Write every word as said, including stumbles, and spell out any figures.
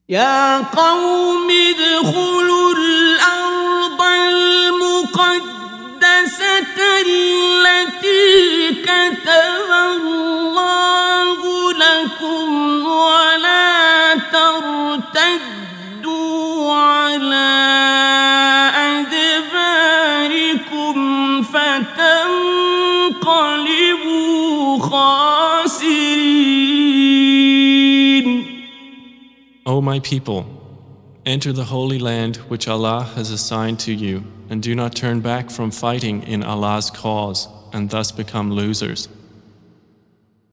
يا قوم ادخلوا الأرض المقدسة التي كتب الله لكم ولا ترتدوا على أدباركم فتنقلبوا خاسرين. O my people, enter the holy land which Allah has assigned to you, and do not turn back from fighting in Allah's cause and thus become losers.